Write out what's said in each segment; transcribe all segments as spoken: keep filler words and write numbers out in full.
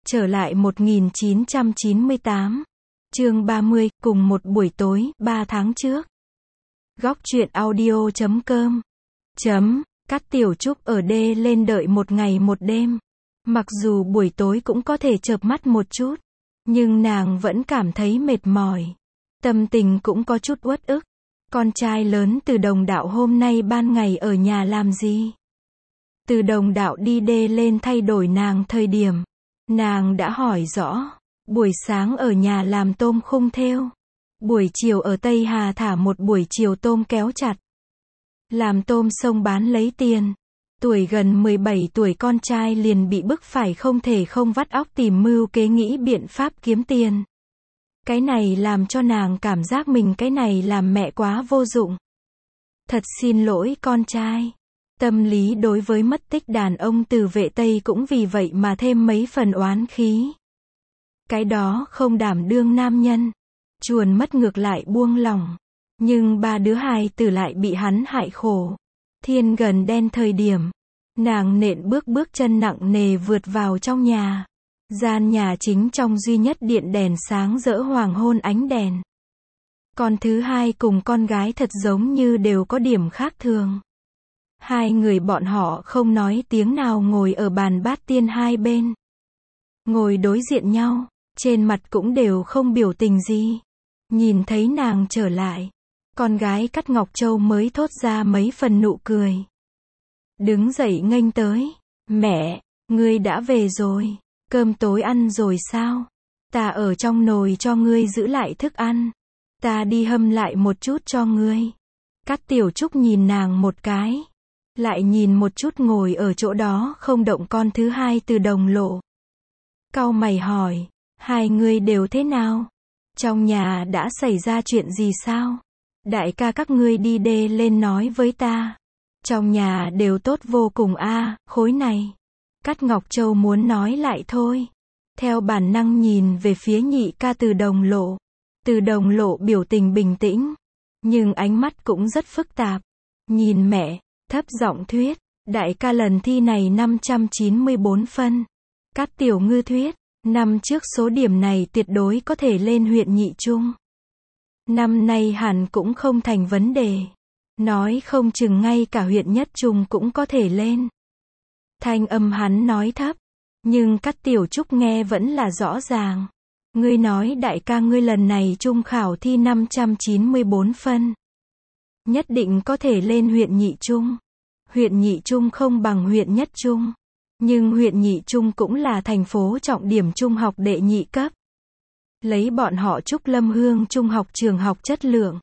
Trở lại một nghìn chín trăm chín mươi tám. Chương ba mươi, cùng một buổi tối, ba tháng trước. Góc truyện audio chấm com. Chấm, Cát Tiểu Trúc ở đê lên đợi một ngày một đêm. Mặc dù buổi tối cũng có thể chợp mắt một chút, nhưng nàng vẫn cảm thấy mệt mỏi. Tâm tình cũng có chút uất ức. Con trai lớn Từ Đồng Đạo hôm nay ban ngày ở nhà làm gì? Từ Đồng Đạo đi đê lên thay đổi nàng thời điểm. Nàng đã hỏi rõ. Buổi sáng ở nhà làm tôm khung thêu. Buổi chiều ở Tây Hà thả một buổi chiều tôm kéo chặt. Làm tôm sông bán lấy tiền. Tuổi gần mười bảy tuổi con trai liền bị bức phải không thể không vắt óc tìm mưu kế nghĩ biện pháp kiếm tiền. Cái này làm cho nàng cảm giác mình cái này làm mẹ quá vô dụng. Thật xin lỗi con trai. Tâm lý đối với mất tích đàn ông Từ Vệ Tây cũng vì vậy mà thêm mấy phần oán khí. Cái đó không đảm đương nam nhân. Chuồn mất ngược lại buông lỏng. Nhưng ba đứa hài tử lại bị hắn hại khổ. Thiên gần đen thời điểm. Nàng nện bước bước chân nặng nề vượt vào trong nhà. Gian nhà chính trong duy nhất điện đèn sáng rỡ hoàng hôn ánh đèn. Con thứ hai cùng con gái thật giống như đều có điểm khác thường. Hai người bọn họ không nói tiếng nào ngồi ở bàn bát tiên hai bên. Ngồi đối diện nhau, trên mặt cũng đều không biểu tình gì. Nhìn thấy nàng trở lại, con gái Cát Ngọc Châu mới thốt ra mấy phần nụ cười. Đứng dậy nghênh tới. Mẹ, ngươi đã về rồi. Cơm tối ăn rồi sao? Ta ở trong nồi cho ngươi giữ lại thức ăn. Ta đi hâm lại một chút cho ngươi. Cát Tiểu Trúc nhìn nàng một cái. Lại nhìn một chút ngồi ở chỗ đó không động con thứ hai Từ Đồng Lộ. Cau mày hỏi, hai người đều thế nào? Trong nhà đã xảy ra chuyện gì sao? Đại ca các ngươi đi đê lên nói với ta. Trong nhà đều tốt vô cùng a, à, khối này. Cát Ngọc Châu muốn nói lại thôi. Theo bản năng nhìn về phía nhị ca Từ Đồng Lộ. Từ Đồng Lộ biểu tình bình tĩnh. Nhưng ánh mắt cũng rất phức tạp. Nhìn mẹ, thấp giọng thuyết. Đại ca lần thi này năm trăm chín mươi bốn phân. Cát Tiểu Ngư thuyết. Năm trước số điểm này tuyệt đối có thể lên huyện nhị trung. Năm nay hẳn cũng không thành vấn đề. Nói không chừng ngay cả huyện nhất trung cũng có thể lên. Thanh âm hắn nói thấp. Nhưng Cát Tiểu Trúc nghe vẫn là rõ ràng. Ngươi nói đại ca ngươi lần này trung khảo thi năm trăm chín mươi bốn phân. Nhất định có thể lên huyện nhị trung. Huyện nhị trung không bằng huyện nhất trung. Nhưng huyện nhị trung cũng là thành phố trọng điểm trung học đệ nhị cấp. Lấy bọn họ Trúc Lâm Hương trung học trường học chất lượng.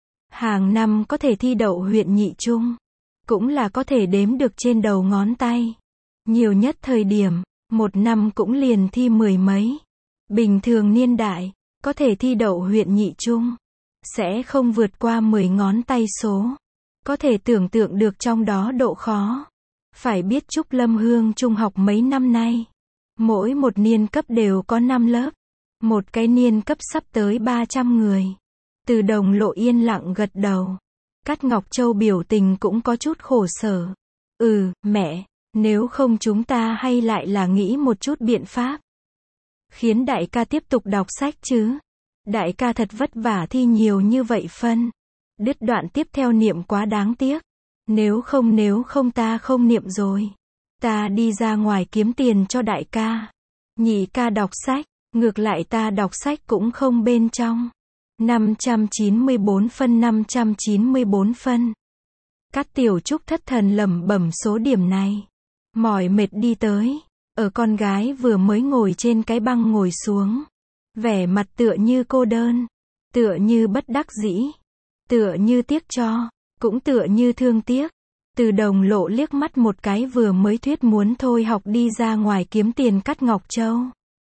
Hàng năm có thể thi đậu huyện nhị trung. Cũng là có thể đếm được trên đầu ngón tay. Nhiều nhất thời điểm, một năm cũng liền thi mười mấy. Bình thường niên đại, có thể thi đậu huyện nhị trung. Sẽ không vượt qua mười ngón tay số. Có thể tưởng tượng được trong đó độ khó. Phải biết Trúc Lâm Hương trung học mấy năm nay. Mỗi một niên cấp đều có năm lớp. Một cái niên cấp sắp tới ba trăm người. Từ Đồng Lộ yên lặng gật đầu. Cát Ngọc Châu biểu tình cũng có chút khổ sở. Ừ, mẹ, nếu không chúng ta hay lại là nghĩ một chút biện pháp. Khiến đại ca tiếp tục đọc sách chứ. Đại ca thật vất vả thi nhiều như vậy phân. Đứt đoạn tiếp theo niệm quá đáng tiếc. Nếu không nếu không ta không niệm rồi. Ta đi ra ngoài kiếm tiền cho đại ca. Nhị ca đọc sách, ngược lại ta đọc sách cũng không bên trong. năm trăm chín mươi bốn phân năm trăm chín mươi bốn phân. Cát Tiểu Trúc thất thần lẩm bẩm số điểm này. Mỏi mệt đi tới. Ở con gái vừa mới ngồi trên cái băng ngồi xuống. Vẻ mặt tựa như cô đơn. Tựa như bất đắc dĩ. Tựa như tiếc cho. Cũng tựa như thương tiếc. Từ Đồng Lộ liếc mắt một cái vừa mới thuyết muốn thôi học đi ra ngoài kiếm tiền Cát Ngọc Châu.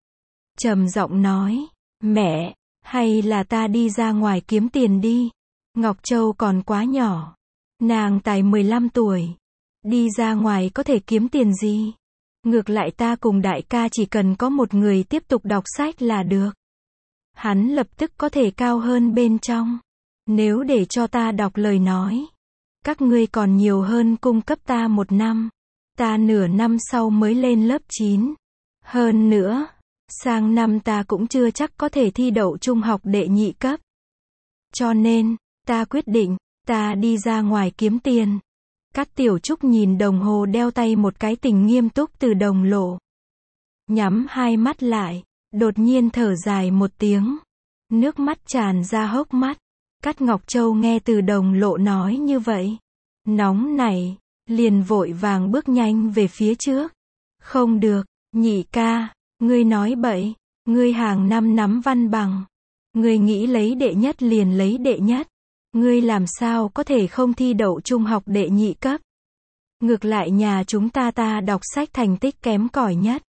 Trầm giọng nói. Mẹ, hay là ta đi ra ngoài kiếm tiền đi. Ngọc Châu còn quá nhỏ. Nàng tài mười lăm tuổi. Đi ra ngoài có thể kiếm tiền gì. Ngược lại ta cùng đại ca chỉ cần có một người tiếp tục đọc sách là được. Hắn lập tức có thể cao hơn bên trong. Nếu để cho ta đọc lời nói. Các ngươi còn nhiều hơn cung cấp ta một năm. Ta nửa năm sau mới lên lớp chín. Hơn nữa, sang năm ta cũng chưa chắc có thể thi đậu trung học đệ nhị cấp. Cho nên, ta quyết định, ta đi ra ngoài kiếm tiền. Cát Tiểu Trúc nhìn đồng hồ đeo tay một cái tình nghiêm túc Từ Đồng Lộ. Nhắm hai mắt lại, đột nhiên thở dài một tiếng. Nước mắt tràn ra hốc mắt. Cát Ngọc Châu nghe Từ Đồng Lộ nói như vậy. Nóng nảy, liền vội vàng bước nhanh về phía trước. Không được, nhị ca, ngươi nói bậy, ngươi hàng năm nắm văn bằng. Ngươi nghĩ lấy đệ nhất liền lấy đệ nhất. Ngươi làm sao có thể không thi đậu trung học đệ nhị cấp. Ngược lại nhà chúng ta ta đọc sách thành tích kém cỏi nhất.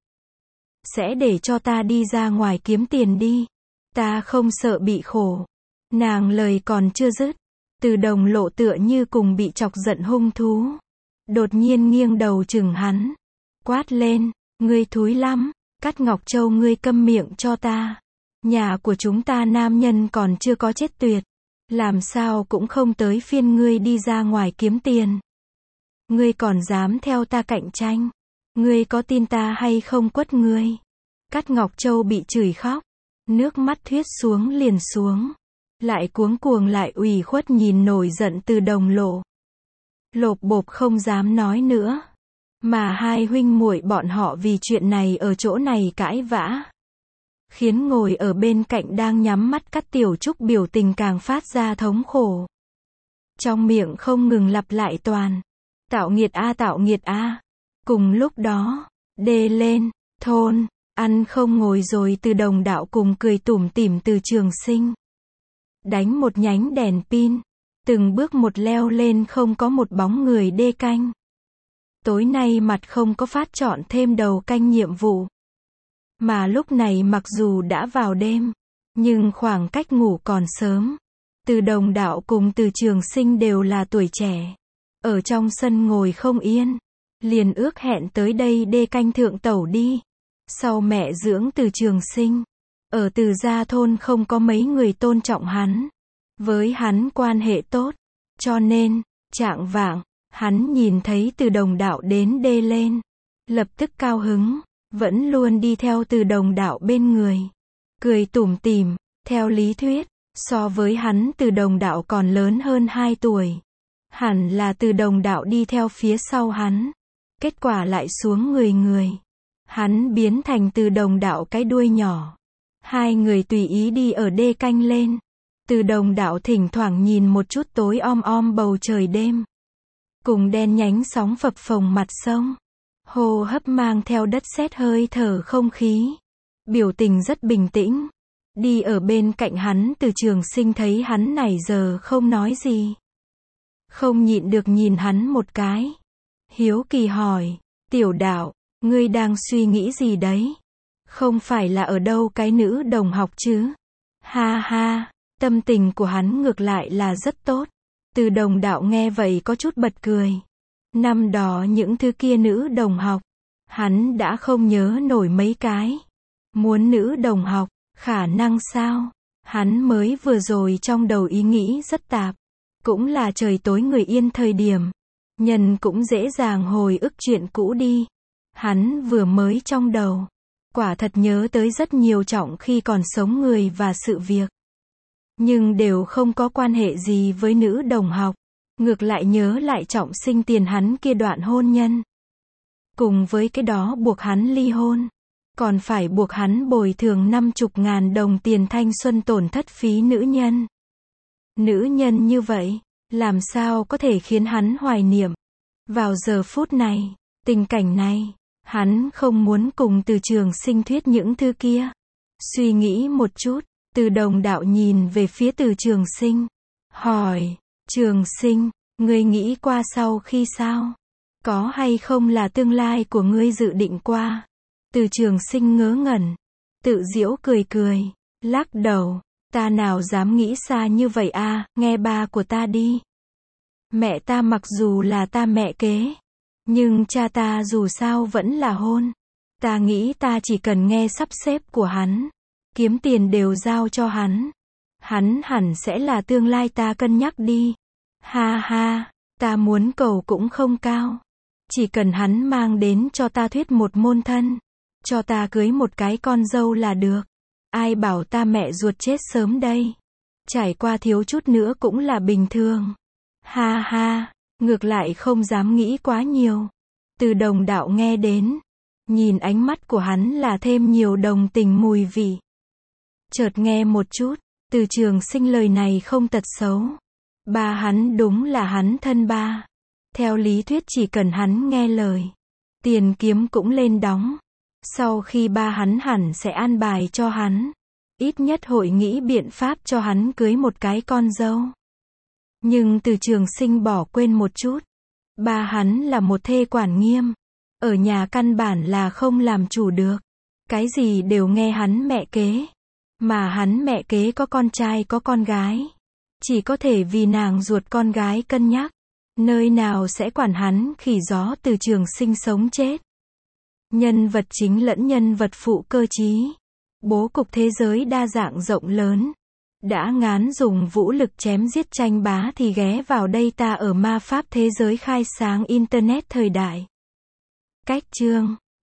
Sẽ để cho ta đi ra ngoài kiếm tiền đi. Ta không sợ bị khổ. Nàng lời còn chưa dứt. Từ Đồng Lộ tựa như cùng bị chọc giận hung thú. Đột nhiên nghiêng đầu chừng hắn. Quát lên, ngươi thúi lắm, Cát Ngọc Châu ngươi câm miệng cho ta. Nhà của chúng ta nam nhân còn chưa có chết tuyệt. Làm sao cũng không tới phiên ngươi đi ra ngoài kiếm tiền. Ngươi còn dám theo ta cạnh tranh. Ngươi có tin ta hay không quất ngươi. Cát Ngọc Châu bị chửi khóc. Nước mắt thuyết xuống liền xuống. Lại cuống cuồng lại ủy khuất nhìn nổi giận Từ Đồng Lộ. Lộp bộp không dám nói nữa. Mà hai huynh muội bọn họ vì chuyện này ở chỗ này cãi vã. Khiến ngồi ở bên cạnh đang nhắm mắt Cát Tiểu Trúc biểu tình càng phát ra thống khổ. Trong miệng không ngừng lặp lại toàn. Tạo nghiệt a tạo nghiệt a. Cùng lúc đó, đê lên, thôn, ăn không ngồi rồi Từ Đồng Đạo cùng cười tủm tỉm từ Trường Sinh. Đánh một nhánh đèn pin. Từng bước một leo lên không có một bóng người đê canh. Tối nay mặt không có phát chọn thêm đầu canh nhiệm vụ. Mà lúc này mặc dù đã vào đêm, nhưng khoảng cách ngủ còn sớm. Từ Đồng Đạo cùng Từ Trường Sinh đều là tuổi trẻ. Ở trong sân ngồi không yên. Liền ước hẹn tới đây đê canh thượng tẩu đi. Sau mẹ dưỡng Từ Trường Sinh. Ở Từ gia thôn không có mấy người tôn trọng hắn. Với hắn quan hệ tốt. Cho nên, trạng vạng, hắn nhìn thấy Từ Đồng Đạo đến đê lên. Lập tức cao hứng. Vẫn luôn đi theo Từ Đồng Đạo bên người. Cười tủm tỉm, theo lý thuyết, so với hắn Từ Đồng Đạo còn lớn hơn hai tuổi. Hẳn là Từ Đồng Đạo đi theo phía sau hắn. Kết quả lại xuống người người. Hắn biến thành Từ Đồng Đạo cái đuôi nhỏ. Hai người tùy ý đi ở đê canh lên. Từ Đồng Đạo thỉnh thoảng nhìn một chút tối om om bầu trời đêm. Cùng đen nhánh sóng phập phồng mặt sông. Hô hấp mang theo đất sét hơi thở không khí. Biểu tình rất bình tĩnh. Đi ở bên cạnh hắn Từ Trường Sinh thấy hắn này giờ không nói gì. Không nhịn được nhìn hắn một cái. Hiếu kỳ hỏi, Tiểu Đạo, ngươi đang suy nghĩ gì đấy? Không phải là ở đâu cái nữ đồng học chứ? Ha ha, tâm tình của hắn ngược lại là rất tốt. Từ Đồng Đạo nghe vậy có chút bật cười. Năm đó những thứ kia nữ đồng học, hắn đã không nhớ nổi mấy cái. Muốn nữ đồng học, khả năng sao? Hắn mới vừa rồi trong đầu ý nghĩ rất tạp. Cũng là trời tối người yên thời điểm. Nhân cũng dễ dàng hồi ức chuyện cũ đi. Hắn vừa mới trong đầu. Quả thật nhớ tới rất nhiều trọng khi còn sống người và sự việc. Nhưng đều không có quan hệ gì với nữ đồng học. Ngược lại nhớ lại trọng sinh tiền hắn kia đoạn hôn nhân. Cùng với cái đó buộc hắn ly hôn. Còn phải buộc hắn bồi thường năm chục ngàn đồng tiền thanh xuân tổn thất phí nữ nhân. Nữ nhân như vậy, làm sao có thể khiến hắn hoài niệm. Vào giờ phút này, tình cảnh này, hắn không muốn cùng Từ Trường Sinh thuyết những thứ kia. Suy nghĩ một chút, Từ Đồng Đạo nhìn về phía Từ Trường Sinh. Hỏi, Trường Sinh, ngươi nghĩ qua sau khi sao? Có hay không là tương lai của ngươi dự định qua? Từ Trường Sinh ngớ ngẩn. Tự giễu cười cười. Lắc đầu. Ta nào dám nghĩ xa như vậy à, nghe ba của ta đi. Mẹ ta mặc dù là ta mẹ kế. Nhưng cha ta dù sao vẫn là hôn. Ta nghĩ ta chỉ cần nghe sắp xếp của hắn. Kiếm tiền đều giao cho hắn. Hắn hẳn sẽ là tương lai ta cân nhắc đi. Ha ha, ta muốn cầu cũng không cao. Chỉ cần hắn mang đến cho ta thuyết một môn thân. Cho ta cưới một cái con dâu là được. Ai bảo ta mẹ ruột chết sớm đây. Trải qua thiếu chút nữa cũng là bình thường. Ha ha, ngược lại không dám nghĩ quá nhiều. Từ Đồng Đạo nghe đến, nhìn ánh mắt của hắn là thêm nhiều đồng tình mùi vị. Chợt nghe một chút, Từ Trường Sinh lời này không tật xấu. Ba hắn đúng là hắn thân ba. Theo lý thuyết chỉ cần hắn nghe lời, tiền kiếm cũng lên đóng. Sau khi ba hắn hẳn sẽ an bài cho hắn. Ít nhất hội nghĩ biện pháp cho hắn cưới một cái con dâu. Nhưng Từ Trường Sinh bỏ quên một chút. Ba hắn là một thê quản nghiêm. Ở nhà căn bản là không làm chủ được. Cái gì đều nghe hắn mẹ kế. Mà hắn mẹ kế có con trai có con gái. Chỉ có thể vì nàng ruột con gái cân nhắc. Nơi nào sẽ quản hắn khỉ gió Từ Trường Sinh sống chết. Nhân vật chính lẫn nhân vật phụ cơ trí. Bố cục thế giới đa dạng rộng lớn. Đã ngán dùng vũ lực chém giết tranh bá thì ghé vào đây ta ở ma pháp thế giới khai sáng Internet thời đại. Cách chương